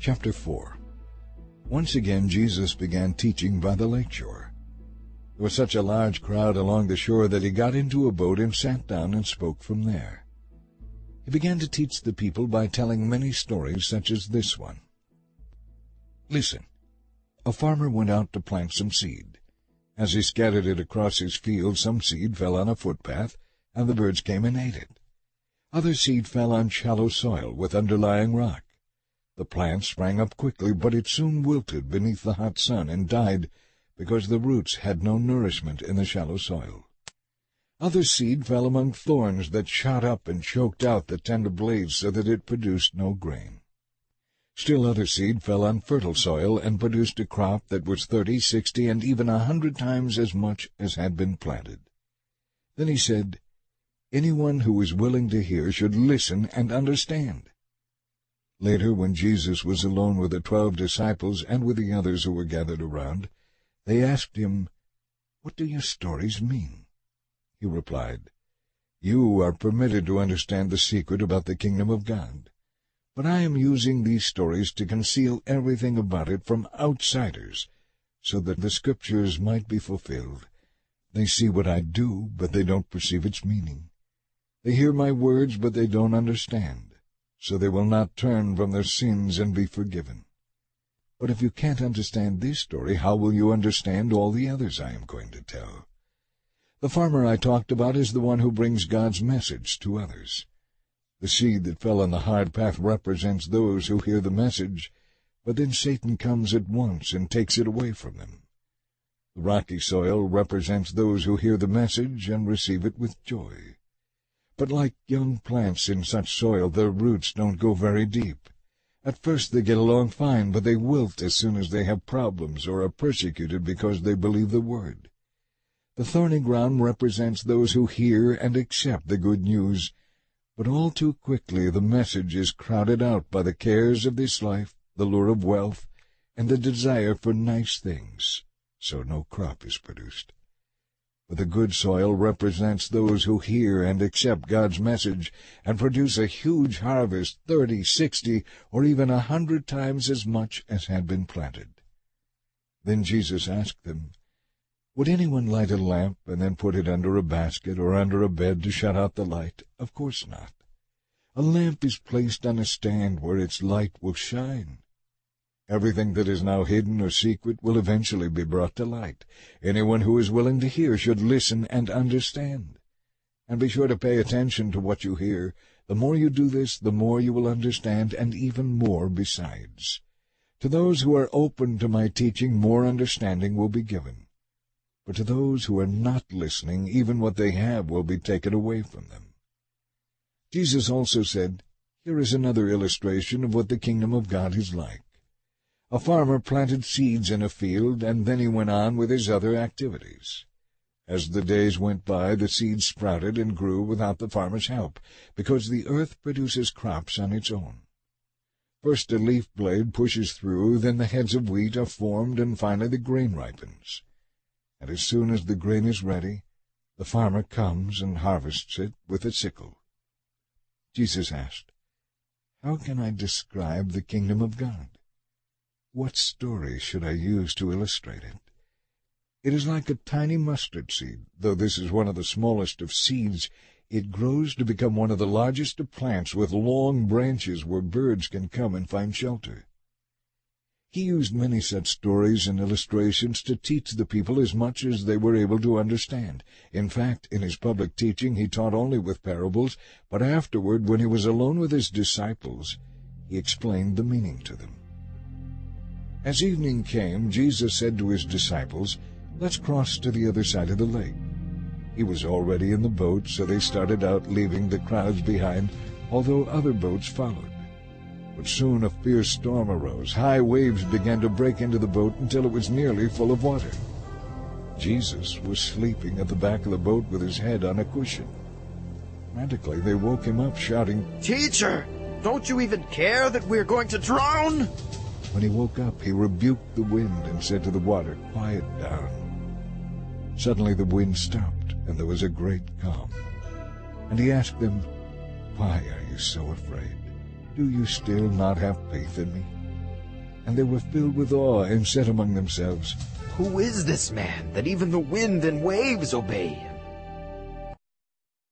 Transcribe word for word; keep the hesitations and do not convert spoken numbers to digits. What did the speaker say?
Chapter four. Once again Jesus began teaching by the lake shore. There was such a large crowd along the shore that he got into a boat and sat down and spoke from there. He began to teach the people by telling many stories such as this one. Listen. A farmer went out to plant some seed. As he scattered it across his field, some seed fell on a footpath, and the birds came and ate it. Other seed fell on shallow soil with underlying rock. The plant sprang up quickly, but it soon wilted beneath the hot sun and died because the roots had no nourishment in the shallow soil. Other seed fell among thorns that shot up and choked out the tender blades so that it produced no grain. Still other seed fell on fertile soil and produced a crop that was thirty, sixty, and even a hundred times as much as had been planted. Then he said, "Anyone who is willing to hear should listen and understand." Later, when Jesus was alone with the twelve disciples and with the others who were gathered around, they asked him, "What do your stories mean?" He replied, "You are permitted to understand the secret about the kingdom of God. But I am using these stories to conceal everything about it from outsiders, so that the Scriptures might be fulfilled. They see what I do, but they don't perceive its meaning. They hear my words, but they don't understand, so they will not turn from their sins and be forgiven. But if you can't understand this story, how will you understand all the others I am going to tell? The farmer I talked about is the one who brings God's message to others. The seed that fell on the hard path represents those who hear the message, but then Satan comes at once and takes it away from them. The rocky soil represents those who hear the message and receive it with joy. But like young plants in such soil, their roots don't go very deep. At first they get along fine, but they wilt as soon as they have problems or are persecuted because they believe the word. The thorny ground represents those who hear and accept the good news, but all too quickly the message is crowded out by the cares of this life, the lure of wealth, and the desire for nice things, so no crop is produced. But the good soil represents those who hear and accept God's message and produce a huge harvest, thirty, sixty, or even a hundred times as much as had been planted. Then Jesus asked them, "Would anyone light a lamp and then put it under a basket or under a bed to shut out the light? Of course not. A lamp is placed on a stand where its light will shine. Everything that is now hidden or secret will eventually be brought to light. Anyone who is willing to hear should listen and understand. And be sure to pay attention to what you hear. The more you do this, the more you will understand, and even more besides. To those who are open to my teaching, more understanding will be given. But to those who are not listening, even what they have will be taken away from them." Jesus also said, "Here is another illustration of what the kingdom of God is like. A farmer planted seeds in a field, and then he went on with his other activities. As the days went by, the seeds sprouted and grew without the farmer's help, because the earth produces crops on its own. First a leaf blade pushes through, then the heads of wheat are formed, and finally the grain ripens. And as soon as the grain is ready, the farmer comes and harvests it with a sickle." Jesus asked, "How can I describe the kingdom of God? What story should I use to illustrate it? It is like a tiny mustard seed. Though this is one of the smallest of seeds, it grows to become one of the largest of plants with long branches where birds can come and find shelter." He used many such stories and illustrations to teach the people as much as they were able to understand. In fact, in his public teaching he taught only with parables, but afterward, when he was alone with his disciples, he explained the meaning to them. As evening came, Jesus said to his disciples, "Let's cross to the other side of the lake." He was already in the boat, so they started out, leaving the crowds behind, although other boats followed. But soon a fierce storm arose. High waves began to break into the boat until it was nearly full of water. Jesus was sleeping at the back of the boat with his head on a cushion. Frantically, they woke him up, shouting, "Teacher, don't you even care that we're going to drown?" When he woke up, he rebuked the wind and said to the water, "Quiet down." Suddenly the wind stopped, and there was a great calm. And he asked them, "Why are you so afraid? Do you still not have faith in me?" and they were filled with awe and said among themselves, Who is this man that even the wind and waves obey him?